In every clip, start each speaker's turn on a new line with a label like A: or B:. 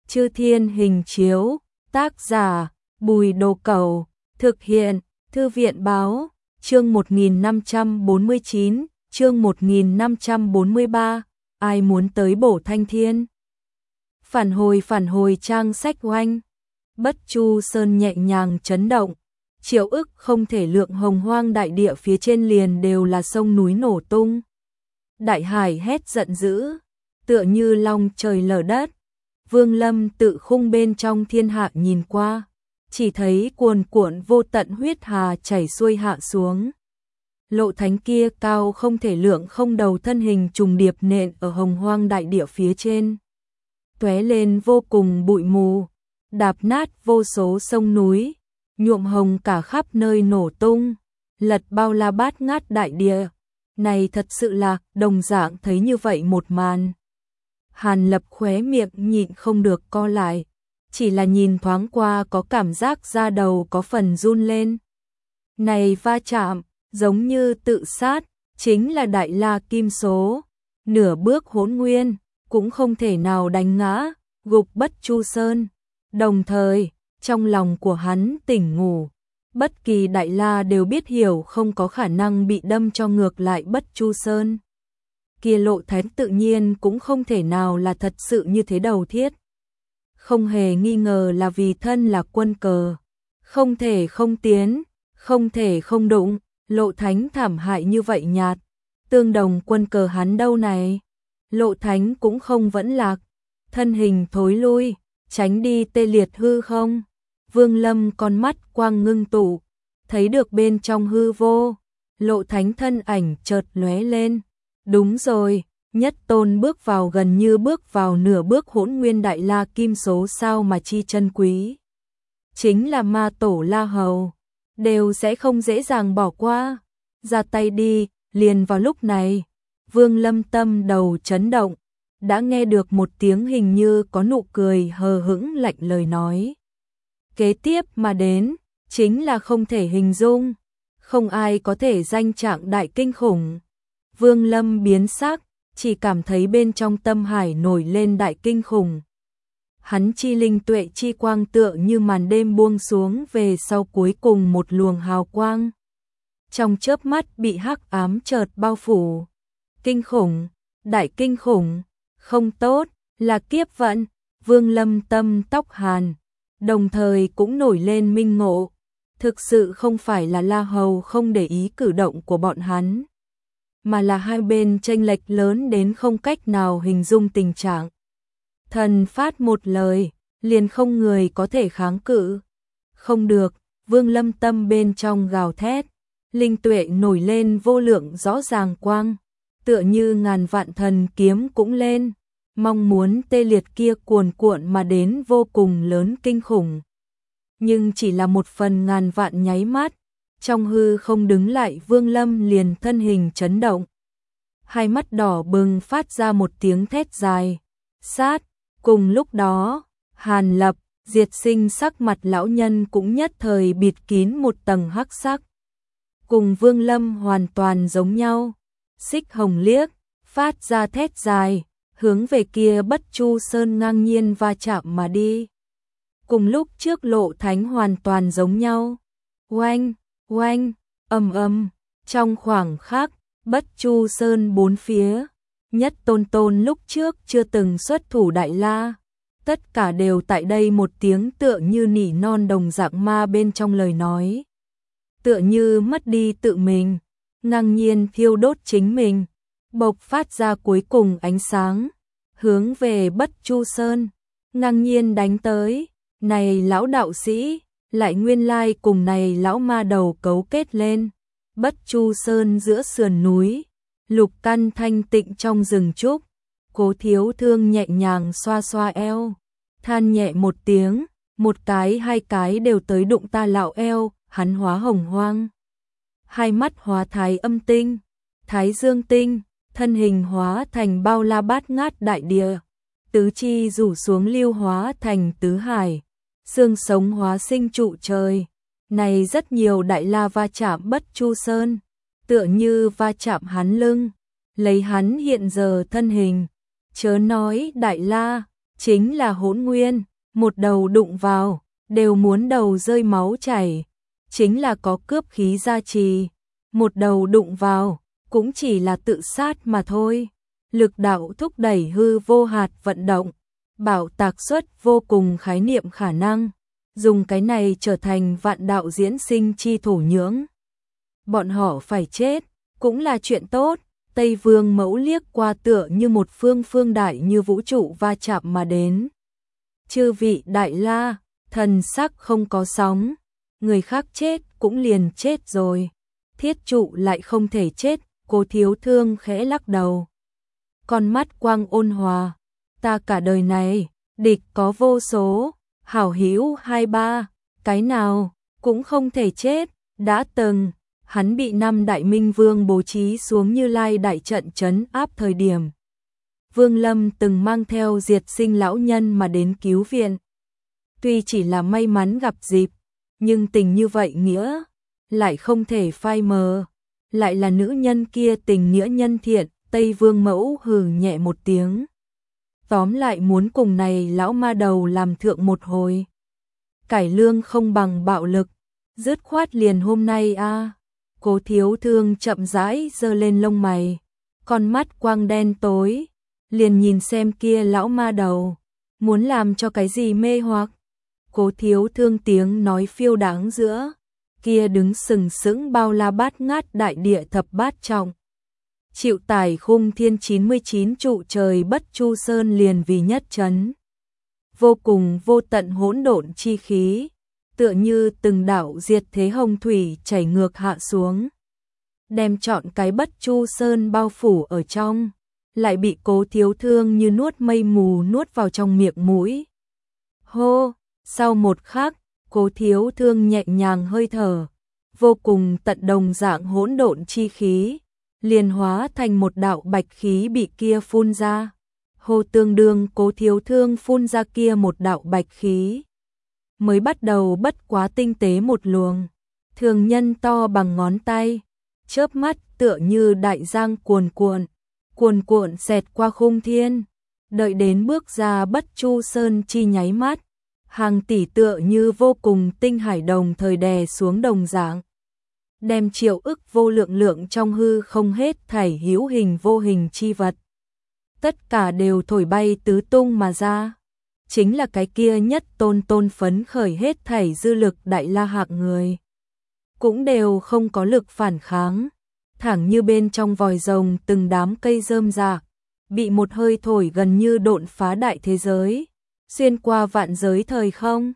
A: Chư Thiên Hình Chiếu, tác giả, Bùi Đồ Cẩu, thực hiện, Thư viện Báo, chương 1549, chương 1543, ai muốn tới bổ Thanh Thiên. Phản hồi trang sách oanh, Bất Chu Sơn nhẹ nhàng chấn động, triệu ức không thể lượng hồng hoang đại địa phía trên liền đều là sông núi nổ tung. Đại hải hét giận dữ, tựa như long trời lở đất. Vương Lâm tự khung bên trong thiên hạ nhìn qua, chỉ thấy cuồn cuộn vô tận huyết hà chảy xuôi hạ xuống. Lộ Thánh kia cao không thể lượng không đầu thân hình trùng điệp nện ở hồng hoang đại địa phía trên. Tóe lên vô cùng bụi mù, đạp nát vô số sông núi, nhuộm hồng cả khắp nơi nổ tung, lật bao la bát ngát đại địa. Này thật sự là đồng dạng thấy như vậy một màn. Hàn Lập khóe miệng nhịn không được co lại, chỉ là nhìn thoáng qua có cảm giác da đầu có phần run lên. Này va chạm, giống như tự sát, chính là Đại La Kim Số, nửa bước hỗn nguyên, cũng không thể nào đánh ngã, gục Bất Chu Sơn. Đồng thời, trong lòng của hắn tỉnh ngủ, bất kỳ Đại La đều biết hiểu không có khả năng bị đâm cho ngược lại Bất Chu Sơn. Kia Lộ Thánh tự nhiên cũng không thể nào là thật sự như thế đầu thiết. Không hề nghi ngờ là vì thân là quân cờ, không thể không tiến, không thể không đụng, Lộ Thánh thảm hại như vậy nhạt, tương đồng quân cờ hắn đâu này. Lộ Thánh cũng không vẫn lạc, thân hình thối lui, tránh đi tê liệt hư không. Vương Lâm con mắt quang ngưng tụ, thấy được bên trong hư vô, Lộ Thánh thân ảnh chợt lóe lên. Đúng rồi, nhất tôn bước vào gần như bước vào nửa bước hỗn nguyên Đại La Kim Số sao mà chi chân quý. Chính là ma tổ La Hầu, đều sẽ không dễ dàng bỏ qua. Ra tay đi, liền vào lúc này, Vương Lâm tâm đầu chấn động, đã nghe được một tiếng hình như có nụ cười hờ hững lạnh lời nói. Kế tiếp mà đến, chính là không thể hình dung, không ai có thể danh trạng đại kinh khủng. Vương Lâm biến sắc, chỉ cảm thấy bên trong tâm hải nổi lên đại kinh khủng. Hắn chi linh tuệ chi quang tựa như màn đêm buông xuống về sau cuối cùng một luồng hào quang. Trong chớp mắt bị hắc ám chợt bao phủ. Kinh khủng, đại kinh khủng, không tốt, là kiếp vận. Vương Lâm tâm tóc hàn, đồng thời cũng nổi lên minh ngộ. Thực sự không phải là La Hầu không để ý cử động của bọn hắn, mà là hai bên chênh lệch lớn đến không cách nào hình dung tình trạng. Thần phát một lời, liền không người có thể kháng cự. Không được, Vương Lâm tâm bên trong gào thét, linh tuệ nổi lên vô lượng rõ ràng quang, tựa như ngàn vạn thần kiếm cũng lên, mong muốn tê liệt kia cuồn cuộn mà đến vô cùng lớn kinh khủng. Nhưng chỉ là một phần ngàn vạn nháy mắt, trong hư không đứng lại Vương Lâm liền thân hình chấn động. Hai mắt đỏ bừng phát ra một tiếng thét dài. Sát, cùng lúc đó, Hàn Lập, Diệt Sinh sắc mặt lão nhân cũng nhất thời bịt kín một tầng hắc sắc. Cùng Vương Lâm hoàn toàn giống nhau. Xích hồng liếc, phát ra thét dài, hướng về kia Bất Chu Sơn ngang nhiên va chạm mà đi. Cùng lúc trước Lộ Thánh hoàn toàn giống nhau. Oanh, oanh, ầm ầm, trong khoảng khắc, Bất Chu Sơn bốn phía, nhất tôn lúc trước chưa từng xuất thủ Đại La, tất cả đều tại đây một tiếng tựa như nỉ non đồng dạng ma bên trong lời nói. Tựa như mất đi tự mình, ngang nhiên thiêu đốt chính mình, bộc phát ra cuối cùng ánh sáng, hướng về Bất Chu Sơn, ngang nhiên đánh tới. Này lão đạo sĩ, lại nguyên lai cùng này lão ma đầu cấu kết lên. Bất Chu Sơn giữa sườn núi, lục căn thanh tịnh trong rừng trúc, Cố Thiếu Thương nhẹ nhàng xoa xoa eo, than nhẹ một tiếng, một cái hai cái đều tới đụng ta lão eo. Hắn hóa hồng hoang, hai mắt hóa thái âm tinh, thái dương tinh, thân hình hóa thành bao la bát ngát đại địa, tứ chi rủ xuống lưu hóa thành tứ hải, xương sống hóa sinh trụ trời. Này rất nhiều Đại La va chạm Bất Chu Sơn, tựa như va chạm hắn lưng, lấy hắn hiện giờ thân hình. Chớ nói Đại La, chính là Hỗn Nguyên, một đầu đụng vào, đều muốn đầu rơi máu chảy, chính là có cướp khí gia trì, một đầu đụng vào, cũng chỉ là tự sát mà thôi. Lực đạo thúc đẩy hư vô hạt vận động, bảo tạc xuất vô cùng khái niệm khả năng, dùng cái này trở thành vạn đạo diễn sinh chi thổ nhưỡng. Bọn họ phải chết, cũng là chuyện tốt. Tây Vương Mẫu liếc qua tựa như một phương đại như vũ trụ va chạm mà đến. Chư vị đại la, thần sắc không có sóng, người khác chết cũng liền chết rồi. Thiết trụ lại không thể chết, Cố Thiếu Thương khẽ lắc đầu. Con mắt quang ôn hòa, ta cả đời này, địch có vô số, hảo hữu hai ba, cái nào cũng không thể chết, đã từng. Hắn bị 5 đại minh vương bố trí xuống Như Lai đại trận trấn áp thời điểm. Vương Lâm từng mang theo diệt sinh lão nhân mà đến cứu viện. Tuy chỉ là may mắn gặp dịp, nhưng tình như vậy nghĩa, lại không thể phai mờ. Lại là nữ nhân kia tình nghĩa nhân thiện, Tây Vương Mẫu hừ nhẹ một tiếng. Tóm lại muốn cùng này lão ma đầu làm thượng một hồi. Cải lương không bằng bạo lực, dứt khoát liền hôm nay a. Cố Thiếu Thương chậm rãi giơ lên lông mày, con mắt quang đen tối, liền nhìn xem kia lão ma đầu, muốn làm cho cái gì mê hoặc. Cố Thiếu Thương tiếng nói phiêu đáng giữa, kia đứng sừng sững bao la bát ngát đại địa thập bát trọng. Chịu tải khung thiên 99 trụ trời bất chu sơn liền vì nhất chấn. Vô cùng vô tận hỗn độn chi khí, tựa như từng đảo diệt thế hồng thủy chảy ngược hạ xuống, đem trọn cái bất chu sơn bao phủ ở trong, lại bị Cố Thiếu Thương như nuốt mây mù nuốt vào trong miệng mũi. Hô, sau một khắc, Cố Thiếu Thương nhẹ nhàng hơi thở, vô cùng tận đồng dạng hỗn độn chi khí, liền hóa thành một đạo bạch khí bị kia phun ra. Hô, tương đương Cố Thiếu Thương phun ra kia một đạo bạch khí, mới bắt đầu bất quá tinh tế một luồng, thường nhân to bằng ngón tay, chớp mắt tựa như đại giang cuồn cuộn xẹt qua khung thiên, đợi đến bước ra bất chu sơn chi nháy mắt, hàng tỷ tựa như vô cùng tinh hải đồng thời đè xuống đồng dạng, đem triệu ức vô lượng lượng trong hư không hết thảy hữu hình vô hình chi vật, tất cả đều thổi bay tứ tung mà ra. Chính là cái kia nhất tôn phấn khởi hết thảy dư lực đại la hạng người, cũng đều không có lực phản kháng, thẳng như bên trong vòi rồng từng đám cây rơm rạc, bị một hơi thổi gần như độn phá đại thế giới, xuyên qua vạn giới thời không.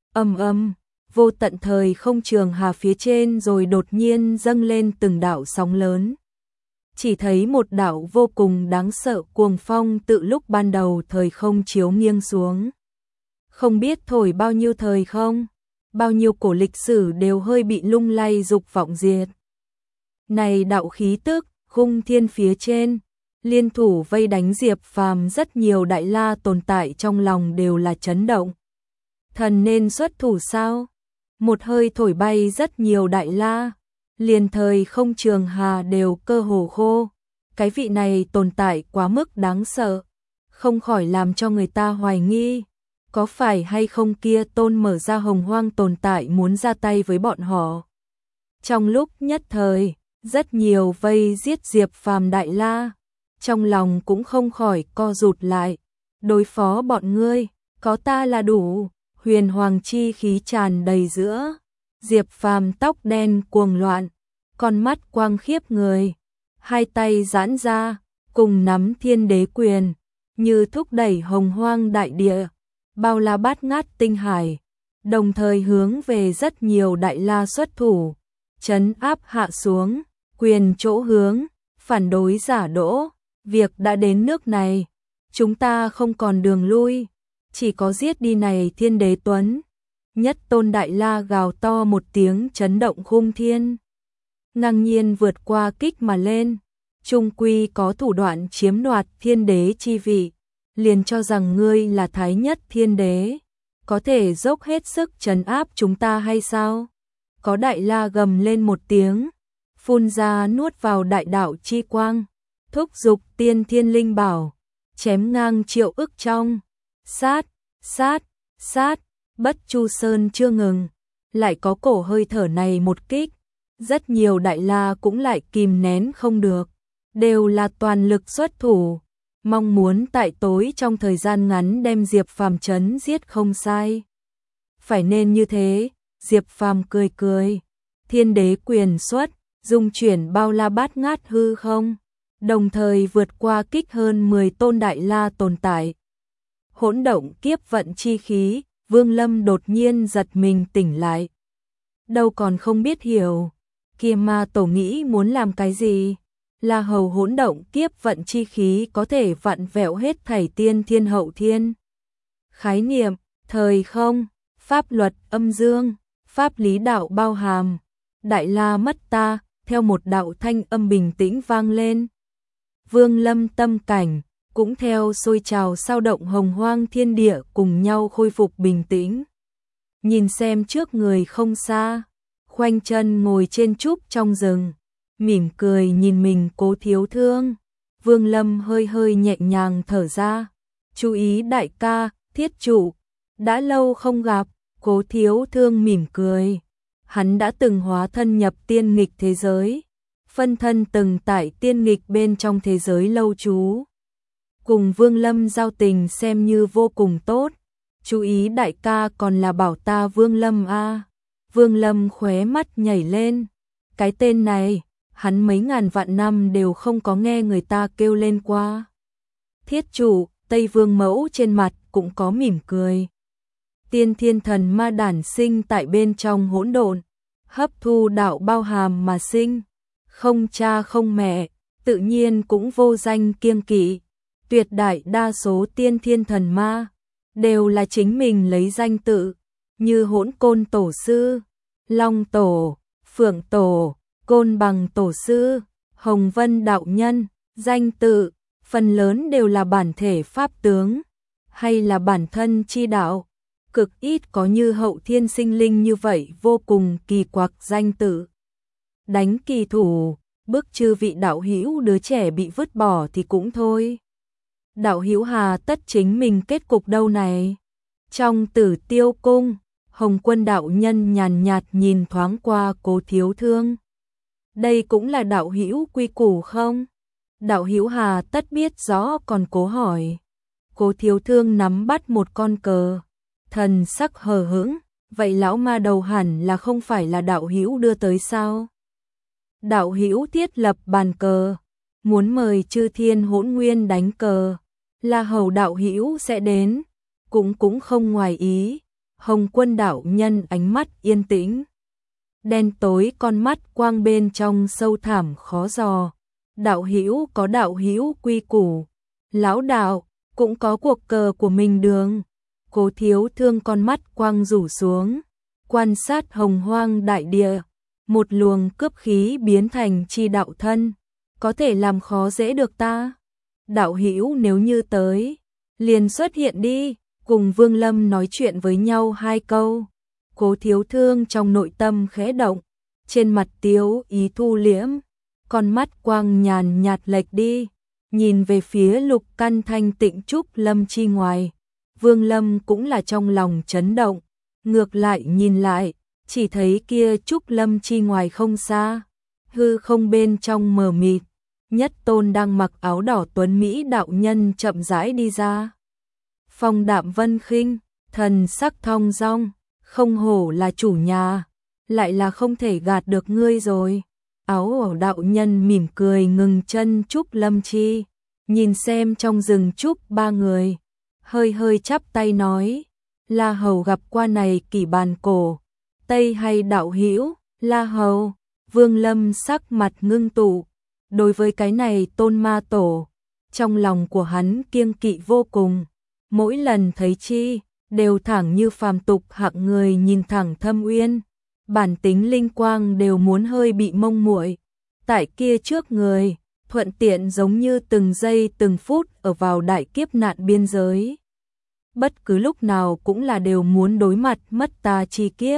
A: Vô tận thời không trường hà phía trên rồi đột nhiên dâng lên từng đạo sóng lớn. Chỉ thấy một đạo vô cùng đáng sợ cuồng phong tự lúc ban đầu thời không chiếu nghiêng xuống. Không biết thổi bao nhiêu thời không, bao nhiêu cổ lịch sử đều hơi bị lung lay dục vọng diệt. Này đạo khí tức, khung thiên phía trên, liên thủ vây đánh Diệp Phàm, rất nhiều đại la tồn tại trong lòng đều là chấn động. Thần nên xuất thủ sao? Một hơi thổi bay rất nhiều đại la, liền thời không trường hà đều cơ hồ khô. Cái vị này tồn tại quá mức đáng sợ, không khỏi làm cho người ta hoài nghi, có phải hay không kia tôn mở ra hồng hoang tồn tại muốn ra tay với bọn họ. Trong lúc nhất thời, rất nhiều vây giết Diệp Phàm đại la, trong lòng cũng không khỏi co rụt lại, đối phó bọn ngươi, có ta là đủ. Huyền hoàng chi khí tràn đầy giữa, Diệp Phàm tóc đen cuồng loạn, con mắt quang khiếp người, hai tay giãn ra, cùng nắm thiên đế quyền, như thúc đẩy hồng hoang đại địa, bao la bát ngát tinh hải, đồng thời hướng về rất nhiều đại la xuất thủ, trấn áp hạ xuống, quyền chỗ hướng, phản đối giả đỗ, việc đã đến nước này, chúng ta không còn đường lui, chỉ có giết đi này thiên đế tuấn. Nhất tôn đại la gào to một tiếng chấn động khung thiên, ngang nhiên vượt qua kích mà lên, trung quy có thủ đoạn chiếm đoạt thiên đế chi vị, liền cho rằng ngươi là thái nhất thiên đế, có thể dốc hết sức trấn áp chúng ta hay sao? Có đại la gầm lên một tiếng, phun ra nuốt vào đại đạo chi quang, thúc giục tiên thiên linh bảo, chém ngang triệu ức trong, sát, sát, sát, Bất Chu Sơn chưa ngừng, lại có cổ hơi thở này một kích, rất nhiều đại la cũng lại kìm nén không được, đều là toàn lực xuất thủ, mong muốn tại tối trong thời gian ngắn đem Diệp Phàm chấn giết không sai. Phải nên như thế, Diệp Phàm cười cười, Thiên Đế quyền xuất, dung chuyển bao la bát ngát hư không, đồng thời vượt qua kích hơn 10 tôn đại la tồn tại. Hỗn động kiếp vận chi khí, Vương Lâm đột nhiên giật mình tỉnh lại. Đâu còn không biết hiểu, kia ma tổ nghĩ muốn làm cái gì? La Hầu hỗn động kiếp vận chi khí có thể vặn vẹo hết thảy tiên thiên hậu thiên. Khái niệm, thời không, pháp luật âm dương, pháp lý đạo bao hàm. Đại la mất ta, theo một đạo thanh âm bình tĩnh vang lên. Vương Lâm tâm cảnh, cũng theo sôi trào sao động hồng hoang thiên địa cùng nhau khôi phục bình tĩnh. Nhìn xem trước người không xa, khoanh chân ngồi trên trúc trong rừng, mỉm cười nhìn mình Cố Thiếu Thương. Vương Lâm hơi hơi nhẹ nhàng thở ra, chú ý đại ca, thiết chủ, đã lâu không gặp. Cố Thiếu Thương mỉm cười, hắn đã từng hóa thân nhập tiên nghịch thế giới, phân thân từng tại tiên nghịch bên trong thế giới lâu trú. Cùng Vương Lâm giao tình xem như vô cùng tốt, chú ý đại ca còn là bảo ta Vương Lâm a. Vương Lâm khóe mắt nhảy lên, cái tên này, hắn mấy ngàn vạn năm đều không có nghe người ta kêu lên qua. Thiết chủ, Tây Vương Mẫu trên mặt cũng có mỉm cười. Tiên thiên thần ma đản sinh tại bên trong hỗn độn, hấp thu đạo bao hàm mà sinh, không cha không mẹ, tự nhiên cũng vô danh kiêng kỵ. Tuyệt đại đa số tiên thiên thần ma đều là chính mình lấy danh tự, như Hỗn Côn Tổ Sư, Long Tổ, Phượng Tổ, Côn Bằng Tổ Sư, Hồng Vân Đạo Nhân, danh tự, phần lớn đều là bản thể pháp tướng, hay là bản thân chi đạo, cực ít có như hậu thiên sinh linh như vậy vô cùng kỳ quặc danh tự. Đánh kỳ thủ, bức chư vị đạo hữu đứa trẻ bị vứt bỏ thì cũng thôi. Đạo hữu hà tất chính mình kết cục đâu này. Trong Tử Tiêu Cung, Hồng Quân đạo nhân nhàn nhạt nhìn thoáng qua Cố Thiếu Thương. Đây cũng là đạo hữu quy củ không? Đạo hữu hà tất biết rõ còn cố hỏi. Cố Thiếu Thương nắm bắt một con cờ, thần sắc hờ hững, vậy lão ma đầu hẳn là không phải là đạo hữu đưa tới sao? Đạo hữu thiết lập bàn cờ, muốn mời chư thiên hỗn nguyên đánh cờ, La Hầu đạo hữu sẽ đến, cũng không ngoài ý. Hồng Quân đạo nhân ánh mắt yên tĩnh, đen tối con mắt quang bên trong sâu thẳm khó dò. Đạo hữu có đạo hữu quy củ, lão đạo cũng có cuộc cờ của mình đường. Cố Thiếu Thương con mắt quang rủ xuống, quan sát hồng hoang đại địa, một luồng cướp khí biến thành chi đạo thân, có thể làm khó dễ được ta. Đạo hữu nếu như tới, liền xuất hiện đi, cùng Vương Lâm nói chuyện với nhau hai câu. Cố Thiếu Thương trong nội tâm khẽ động, trên mặt tiếu ý thu liễm, con mắt quang nhàn nhạt lệch đi, nhìn về phía Lục Căn thanh tịnh Trúc Lâm chi ngoài. Vương Lâm cũng là trong lòng chấn động, ngược lại nhìn lại, chỉ thấy kia Trúc Lâm chi ngoài không xa, hư không bên trong mờ mịt, Nhất Tôn đang mặc áo đỏ tuấn mỹ đạo nhân chậm rãi đi ra. Phong đạm vân khinh, thần sắc thong dong, không hổ là chủ nhà, lại là không thể gạt được ngươi rồi. Áo đỏ đạo nhân mỉm cười ngừng chân Trúc Lâm chi, nhìn xem trong rừng trúc ba người, hơi hơi chắp tay nói, La Hầu gặp qua này kỷ bàn cổ, Tây hay đạo hữu? La Hầu. Vương Lâm sắc mặt ngưng tụ, đối với cái này tôn ma tổ, trong lòng của hắn kiêng kỵ vô cùng, mỗi lần thấy chi, đều thẳng như phàm tục hạng người nhìn thẳng thâm uyên, bản tính linh quang đều muốn hơi bị mông muội. Tại kia trước người, thuận tiện giống như từng giây từng phút ở vào đại kiếp nạn biên giới. Bất cứ lúc nào cũng là đều muốn đối mặt mất ta chi kiếp.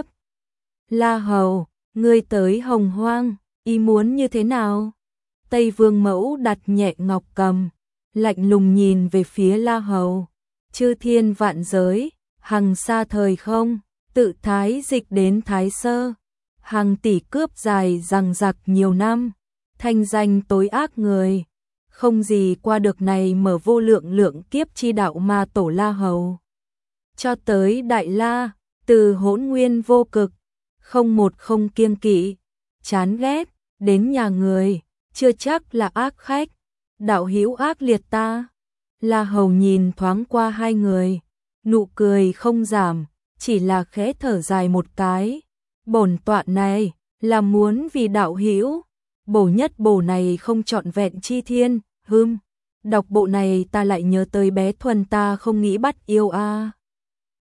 A: La Hầu, ngươi tới Hồng Hoang, ý muốn như thế nào? Tây Vương Mẫu đặt nhẹ ngọc cầm, lạnh lùng nhìn về phía La Hầu. chư thiên vạn giới, hằng xa thời không, tự thái dịch đến thái sơ, hàng tỷ cướp dài rằng giặc nhiều năm, thanh danh tối ác người, không gì qua được này mở vô lượng lượng kiếp chi đạo ma tổ La Hầu. Cho tới Đại La, từ hỗn nguyên vô cực, không một không kiêng kỵ, chán ghét, đến nhà người, chưa chắc là ác khách, đạo hữu ác liệt ta. La Hầu nhìn thoáng qua hai người, nụ cười không giảm, chỉ là khẽ thở dài một cái. Bổn tọa này là muốn vì đạo hữu, bổ nhất bổ này không trọn vẹn chi thiên, đọc bộ này ta lại nhớ tới bé Thuần ta không nghĩ bắt yêu a.